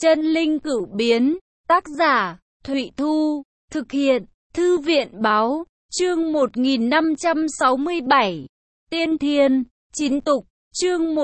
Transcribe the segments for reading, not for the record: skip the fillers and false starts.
Chân linh cửu biến, tác giả, Thụy Thu, thực hiện, Thư viện báo, chương 1567, Tiên Thiên, chín tục, chương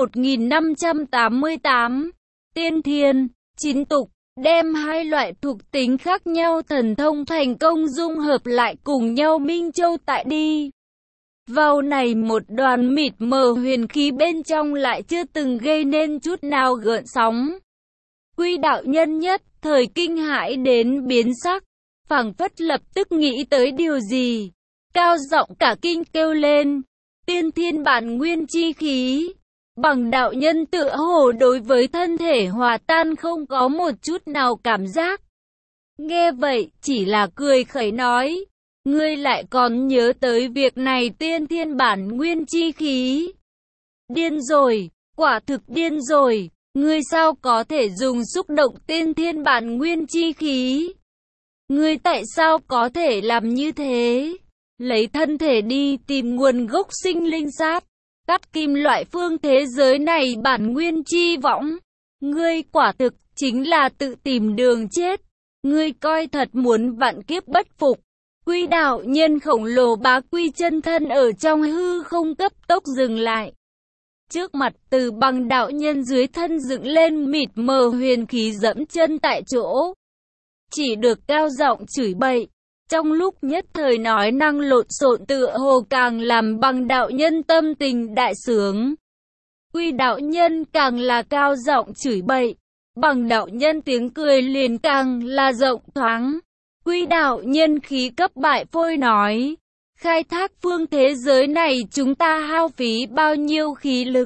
1588, Tiên Thiên, chín tục, đem hai loại thuộc tính khác nhau thần thông thành công dung hợp lại cùng nhau minh châu tại đi. Vào này một đoàn mịt mờ huyền khí bên trong lại chưa từng gây nên chút nào gợn sóng. Quy đạo nhân nhất thời kinh hãi đến biến sắc, phảng phất lập tức nghĩ tới điều gì, cao giọng cả kinh kêu lên: Tiên thiên bản nguyên chi khí. Bằng đạo nhân tựa hồ đối với thân thể hòa tan không có một chút nào cảm giác. Nghe vậy chỉ là cười khẩy nói: ngươi lại còn nhớ tới việc này, tiên thiên bản nguyên chi khí. Điên rồi, quả thực điên rồi. Ngươi sao có thể dùng xúc động tiên thiên bản nguyên chi khí? Ngươi tại sao có thể làm như thế? Lấy thân thể đi tìm nguồn gốc sinh linh sát, cắt kim loại phương thế giới này bản nguyên chi võng. Ngươi quả thực chính là tự tìm đường chết. Ngươi coi thật muốn vạn kiếp bất phục. Quy đạo nhân khổng lồ bá quy chân thân ở trong hư không cấp tốc dừng lại. Trước mặt Từ Bằng đạo nhân dưới thân dựng lên mịt mờ huyền khí dẫm chân tại chỗ. Chỉ được cao giọng chửi bậy. Trong lúc nhất thời nói năng lộn xộn tựa hồ càng làm Bằng đạo nhân tâm tình đại sướng. Quy đạo nhân càng là cao giọng chửi bậy. Bằng đạo nhân tiếng cười liền càng là rộng thoáng. Quy đạo nhân khí cấp bại phôi nói: khai thác phương thế giới này chúng ta hao phí bao nhiêu khí lực.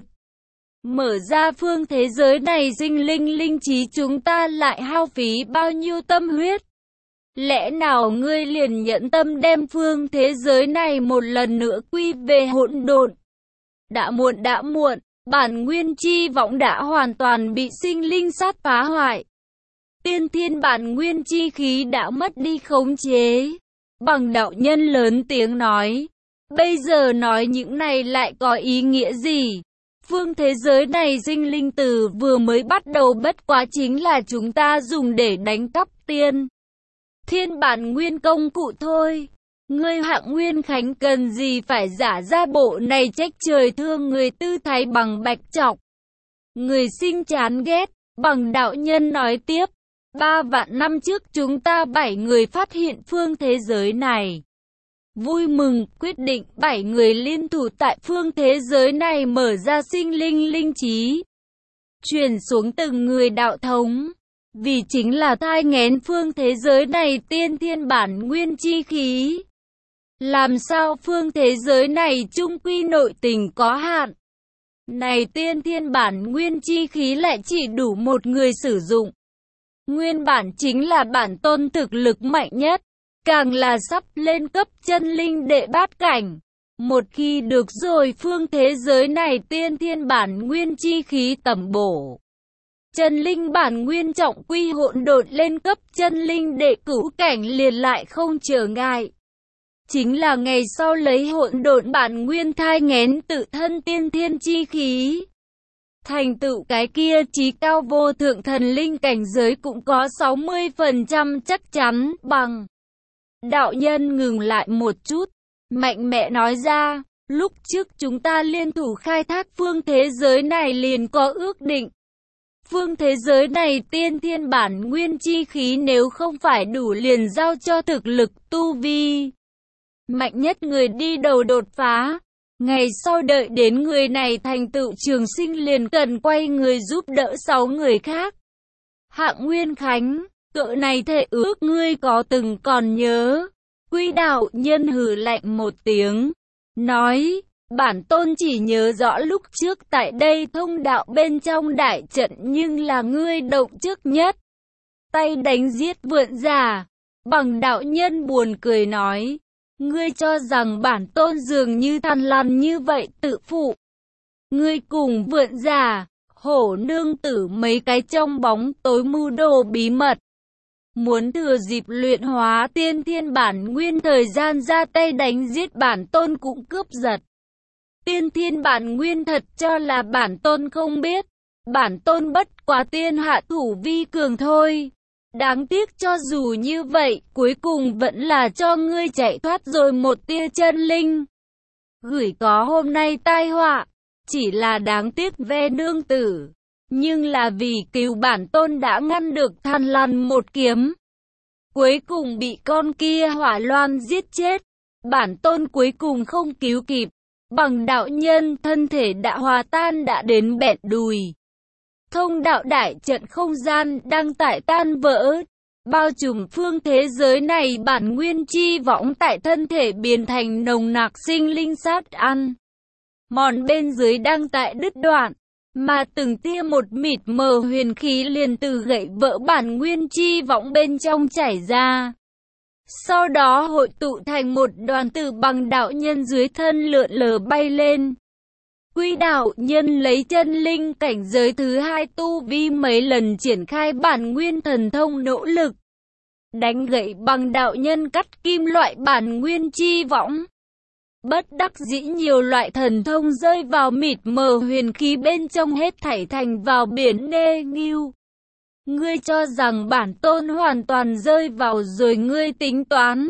Mở ra phương thế giới này sinh linh linh trí chúng ta lại hao phí bao nhiêu tâm huyết. Lẽ nào ngươi liền nhẫn tâm đem phương thế giới này một lần nữa quy về hỗn độn? Đã muộn, bản nguyên chi võng đã hoàn toàn bị sinh linh sát phá hoại. Tiên thiên bản nguyên chi khí đã mất đi khống chế. Bằng đạo nhân lớn tiếng nói: bây giờ nói những này lại có ý nghĩa gì? Phương thế giới này sinh linh từ vừa mới bắt đầu bất quá chính là chúng ta dùng để đánh cắp tiên thiên bản nguyên công cụ thôi. Ngươi Hạng Nguyên Khánh cần gì phải giả ra bộ này trách trời thương người tư thái bằng bạch trọc. Người sinh chán ghét. Bằng đạo nhân nói tiếp: 3 vạn năm trước chúng ta 7 người phát hiện phương thế giới này. Vui mừng, quyết định 7 người liên thủ tại phương thế giới này mở ra sinh linh linh trí. Truyền xuống từng người đạo thống. Vì chính là thai nghén phương thế giới này tiên thiên bản nguyên chi khí. Làm sao phương thế giới này chung quy nội tình có hạn. Này tiên thiên bản nguyên chi khí lại chỉ đủ một người sử dụng. Nguyên bản chính là bản tôn thực lực mạnh nhất, càng là sắp lên cấp chân linh đệ bát cảnh. Một khi được rồi phương thế giới này tiên thiên bản nguyên chi khí tầm bổ. Chân linh bản nguyên trọng quy hỗn độn lên cấp chân linh đệ cửu cảnh liền lại không trở ngại. Chính là ngày sau lấy hỗn độn bản nguyên thai nghén tự thân tiên thiên chi khí. Thành tựu cái kia chí cao vô thượng thần linh cảnh giới cũng có 60% chắc chắn. Bằng đạo nhân ngừng lại một chút, mạnh mẽ nói ra: lúc trước chúng ta liên thủ khai thác phương thế giới này liền có ước định. Phương thế giới này tiên thiên bản nguyên chi khí nếu không phải đủ liền giao cho thực lực tu vi mạnh nhất người đi đầu đột phá. Ngày sau đợi đến người này thành tựu trường sinh liền cần quay người giúp đỡ 6 người khác. Hạng Nguyên Khánh, cỡ này thệ ước ngươi có từng còn nhớ? Quy đạo nhân hừ lạnh một tiếng, nói: bản tôn chỉ nhớ rõ lúc trước tại đây thông đạo bên trong đại trận nhưng là ngươi động trước nhất. Tay đánh giết vượn giả. Bằng đạo nhân buồn cười nói: ngươi cho rằng bản tôn dường như thằn lằn như vậy tự phụ. Ngươi cùng vượn giả, hổ nương tử mấy cái trong bóng tối mưu đồ bí mật. Muốn thừa dịp luyện hóa tiên thiên bản nguyên thời gian ra tay đánh giết bản tôn cũng cướp giật. Tiên thiên bản nguyên thật cho là bản tôn không biết. Bản tôn bất quá tiên hạ thủ vi cường thôi. Đáng tiếc cho dù như vậy, cuối cùng vẫn là cho ngươi chạy thoát rồi một tia chân linh. Gửi có hôm nay tai họa, chỉ là đáng tiếc ve nương tử. Nhưng là vì cứu bản tôn đã ngăn được Than Lằn một kiếm. Cuối cùng bị con kia hỏa loan giết chết. Bản tôn cuối cùng không cứu kịp. Bằng đạo nhân thân thể đã hòa tan đã đến bẹn đùi. Thông đạo đại trận không gian đang tại tan vỡ. Bao trùm phương thế giới này bản nguyên chi võng tại thân thể biến thành nồng nặc sinh linh sát ăn. Mòn bên dưới đang tại đứt đoạn. Mà từng tia một mịt mờ huyền khí liền từ gậy vỡ bản nguyên chi võng bên trong chảy ra. Sau đó hội tụ thành một đoàn tử bằng đạo nhân dưới thân lượn lờ bay lên. Quy đạo nhân lấy chân linh cảnh giới thứ 2 tu vi mấy lần triển khai bản nguyên thần thông nỗ lực. Đánh gậy bằng đạo nhân cắt kim loại bản nguyên chi võng. Bất đắc dĩ nhiều loại thần thông rơi vào mịt mờ huyền khí bên trong hết thảy thành vào biển đê nghiêu. Ngươi cho rằng bản tôn hoàn toàn rơi vào rồi ngươi tính toán.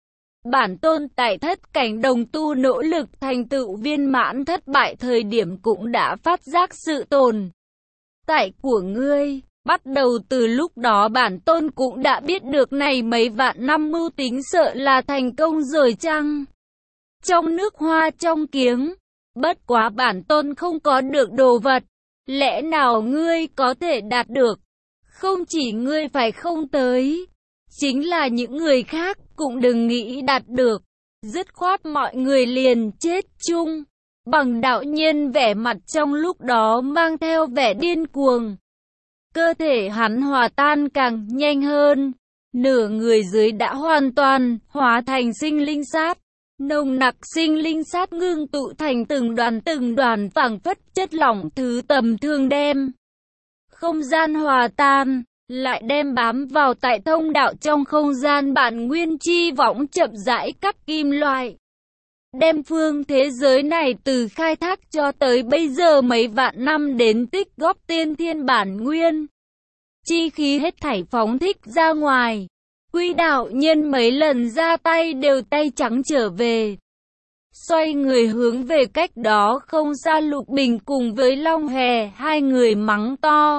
Bản tôn tại thất cảnh đồng tu nỗ lực thành tựu viên mãn thất bại thời điểm cũng đã phát giác sự tồn tại của ngươi. Bắt đầu từ lúc đó bản tôn cũng đã biết được này mấy vạn năm mưu tính sợ là thành công rồi chăng? Trong nước hoa trong kiếng, bất quá bản tôn không có được đồ vật, lẽ nào ngươi có thể đạt được? Không chỉ ngươi phải không tới, chính là những người khác cũng đừng nghĩ đạt được, dứt khoát mọi người liền chết chung. Bằng đạo nhân vẻ mặt trong lúc đó mang theo vẻ điên cuồng. Cơ thể hắn hòa tan càng nhanh hơn, nửa người dưới đã hoàn toàn hóa thành sinh linh sát. Nồng nặc sinh linh sát ngưng tụ thành từng đoàn phảng phất chất lỏng thứ tầm thường đem. Không gian hòa tan, lại đem bám vào tại thông đạo trong không gian bản nguyên chi võng chậm rãi cắt kim loại. Đem phương thế giới này từ khai thác cho tới bây giờ mấy vạn năm đến tích góp tiên thiên bản nguyên. Chi khí hết thảy phóng thích ra ngoài. Quy đạo nhân mấy lần ra tay đều tay trắng trở về. Xoay người hướng về cách đó không xa Lục Bình cùng với Long Hề, hai người mắng to.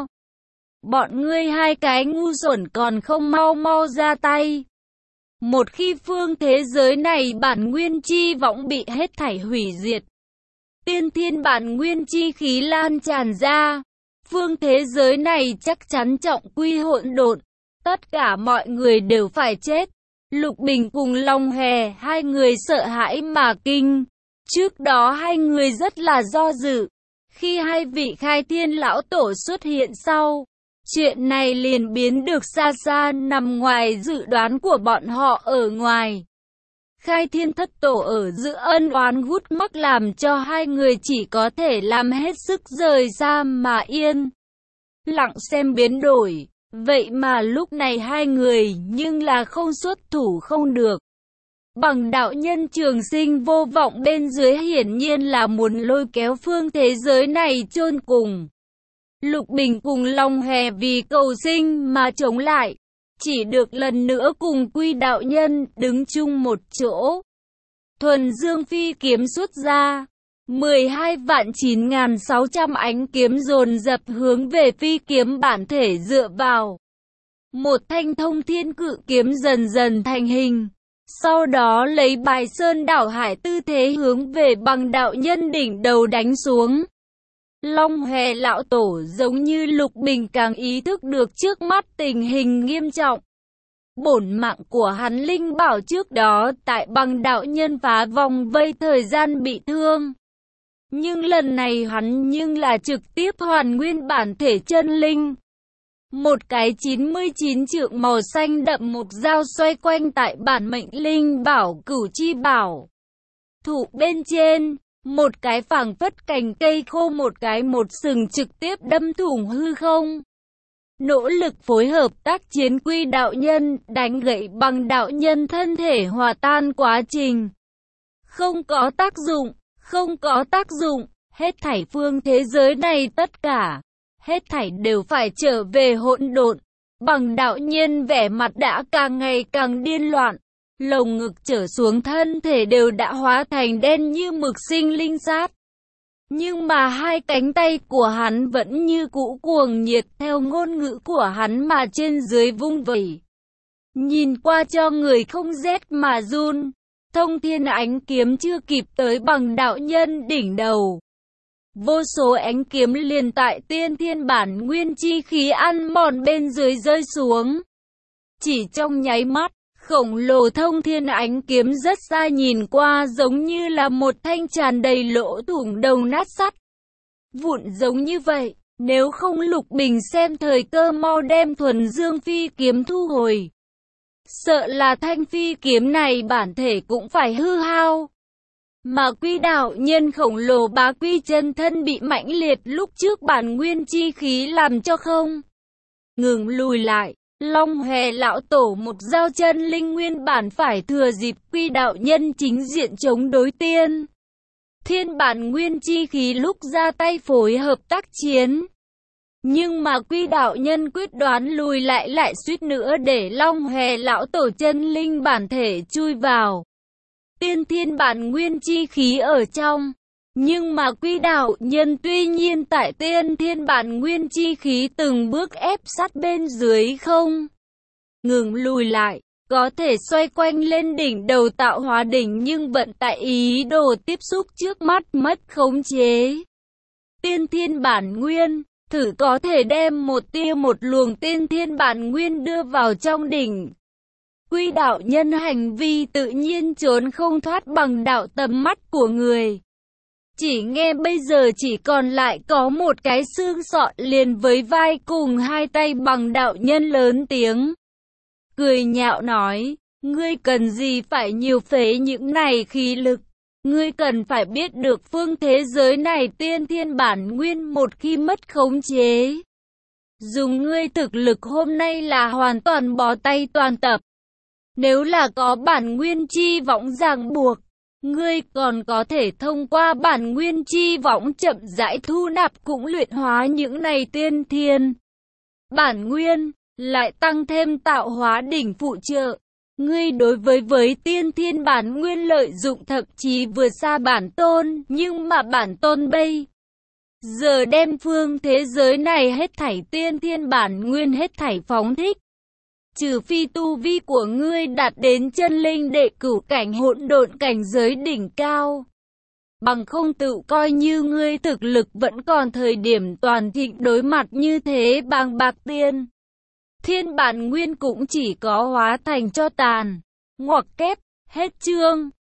Bọn ngươi hai cái ngu xuẩn còn không mau mau ra tay. Một khi phương thế giới này bản nguyên chi võng bị hết thảy hủy diệt, tiên thiên bản nguyên chi khí lan tràn ra, phương thế giới này chắc chắn trọng quy hỗn độn. Tất cả mọi người đều phải chết. Lục Bình cùng Long Hề hai người sợ hãi mà kinh. Trước đó hai người rất là do dự. Khi hai vị khai thiên lão tổ xuất hiện sau, chuyện này liền biến được xa xa nằm ngoài dự đoán của bọn họ ở ngoài. Khai thiên thất tổ ở giữa ân oán gút mắc làm cho hai người chỉ có thể làm hết sức rời xa mà yên lặng xem biến đổi. Vậy mà lúc này hai người nhưng là không xuất thủ không được. Bằng đạo nhân Trường Sinh vô vọng bên dưới hiển nhiên là muốn lôi kéo phương thế giới này chôn cùng. Lục Bình cùng Long Hề vì cầu sinh mà chống lại, chỉ được lần nữa cùng Quy đạo nhân đứng chung một chỗ. Thuần Dương phi kiếm xuất ra, 12.9.600 ánh kiếm dồn dập hướng về phi kiếm bản thể dựa vào. Một thanh thông thiên cự kiếm dần dần thành hình. Sau đó lấy bài sơn đảo hải tư thế hướng về bằng đạo nhân đỉnh đầu đánh xuống. Long Hề lão tổ giống như Lục Bình càng ý thức được trước mắt tình hình nghiêm trọng. Bổn mạng của hắn linh bảo trước đó tại bằng đạo nhân phá vòng vây thời gian bị thương. Nhưng lần này hắn nhưng là trực tiếp hoàn nguyên bản thể chân linh. Một cái 99 trượng màu xanh đậm mục dao xoay quanh tại bản mệnh linh bảo Cửu Chi Bảo. Thủ bên trên, một cái phảng phất cành cây khô một cái một sừng trực tiếp đâm thủng hư không. Nỗ lực phối hợp tác chiến Quy đạo nhân đánh gậy bằng đạo nhân thân thể hòa tan quá trình. Không có tác dụng, không có tác dụng, hết thảy phương thế giới này tất cả. hết thảy đều phải trở về hỗn độn. Bằng đạo nhân vẻ mặt đã càng ngày càng điên loạn, lồng ngực trở xuống thân thể đều đã hóa thành đen như mực sinh linh sát. Nhưng mà hai cánh tay của hắn vẫn như cũ cuồng nhiệt theo ngôn ngữ của hắn mà trên dưới vung vẩy. Nhìn qua cho người không rét mà run. Thông thiên ánh kiếm chưa kịp tới bằng đạo nhân đỉnh đầu. Vô số ánh kiếm liền tại tiên thiên bản nguyên chi khí ăn mòn bên dưới rơi xuống. Chỉ trong nháy mắt, khổng lồ thông thiên ánh kiếm rất xa nhìn qua giống như là một thanh tràn đầy lỗ thủng đầu nát sắt. Vụn giống như vậy, nếu không Lục Bình xem thời cơ mau đem thuần dương phi kiếm thu hồi. Sợ là thanh phi kiếm này bản thể cũng phải hư hao. Mà Quy đạo nhân khổng lồ bá quy chân thân bị mãnh liệt lúc trước bản nguyên chi khí làm cho không ngừng lùi lại. Long Hòe lão tổ một dao chân linh nguyên bản phải thừa dịp Quy đạo nhân chính diện chống đối tiên thiên bản nguyên chi khí lúc ra tay phối hợp tác chiến. Nhưng mà Quy đạo nhân quyết đoán lùi lại suýt nữa để Long Hòe lão tổ chân linh bản thể chui vào tiên thiên bản nguyên chi khí ở trong. Nhưng mà Quy đạo nhân tuy nhiên tại tiên thiên bản nguyên chi khí từng bước ép sát bên dưới không ngừng lùi lại, có thể xoay quanh lên đỉnh đầu tạo hóa đỉnh nhưng vận tại ý đồ tiếp xúc trước mắt mất khống chế. Tiên thiên bản nguyên, thử có thể đem một tia một luồng tiên thiên bản nguyên đưa vào trong đỉnh. Quy đạo nhân hành vi tự nhiên trốn không thoát bằng đạo tầm mắt của người. Chỉ nghe bây giờ chỉ còn lại có một cái xương sọ liền với vai cùng hai tay bằng đạo nhân lớn tiếng cười nhạo nói, ngươi cần gì phải nhiều phế những này khí lực, ngươi cần phải biết được phương thế giới này tiên thiên bản nguyên một khi mất khống chế. Dùng ngươi thực lực hôm nay là hoàn toàn bó tay toàn tập. Nếu là có bản nguyên chi võng ràng buộc, ngươi còn có thể thông qua bản nguyên chi võng chậm rãi thu nạp cũng luyện hóa những này tiên thiên bản nguyên, lại tăng thêm tạo hóa đỉnh phụ trợ. Ngươi đối với tiên thiên bản nguyên lợi dụng thậm chí vượt xa bản tôn, nhưng mà bản tôn bây giờ đem phương thế giới này hết thảy tiên thiên bản nguyên hết thảy phóng thích. Trừ phi tu vi của ngươi đạt đến chân linh đệ cửu cảnh hỗn độn cảnh giới đỉnh cao. Bằng không tự coi như ngươi thực lực vẫn còn thời điểm toàn thịnh đối mặt như thế bàng bạc tiên thiên bản nguyên cũng chỉ có hóa thành cho tàn. Ngoặc kép, hết chương.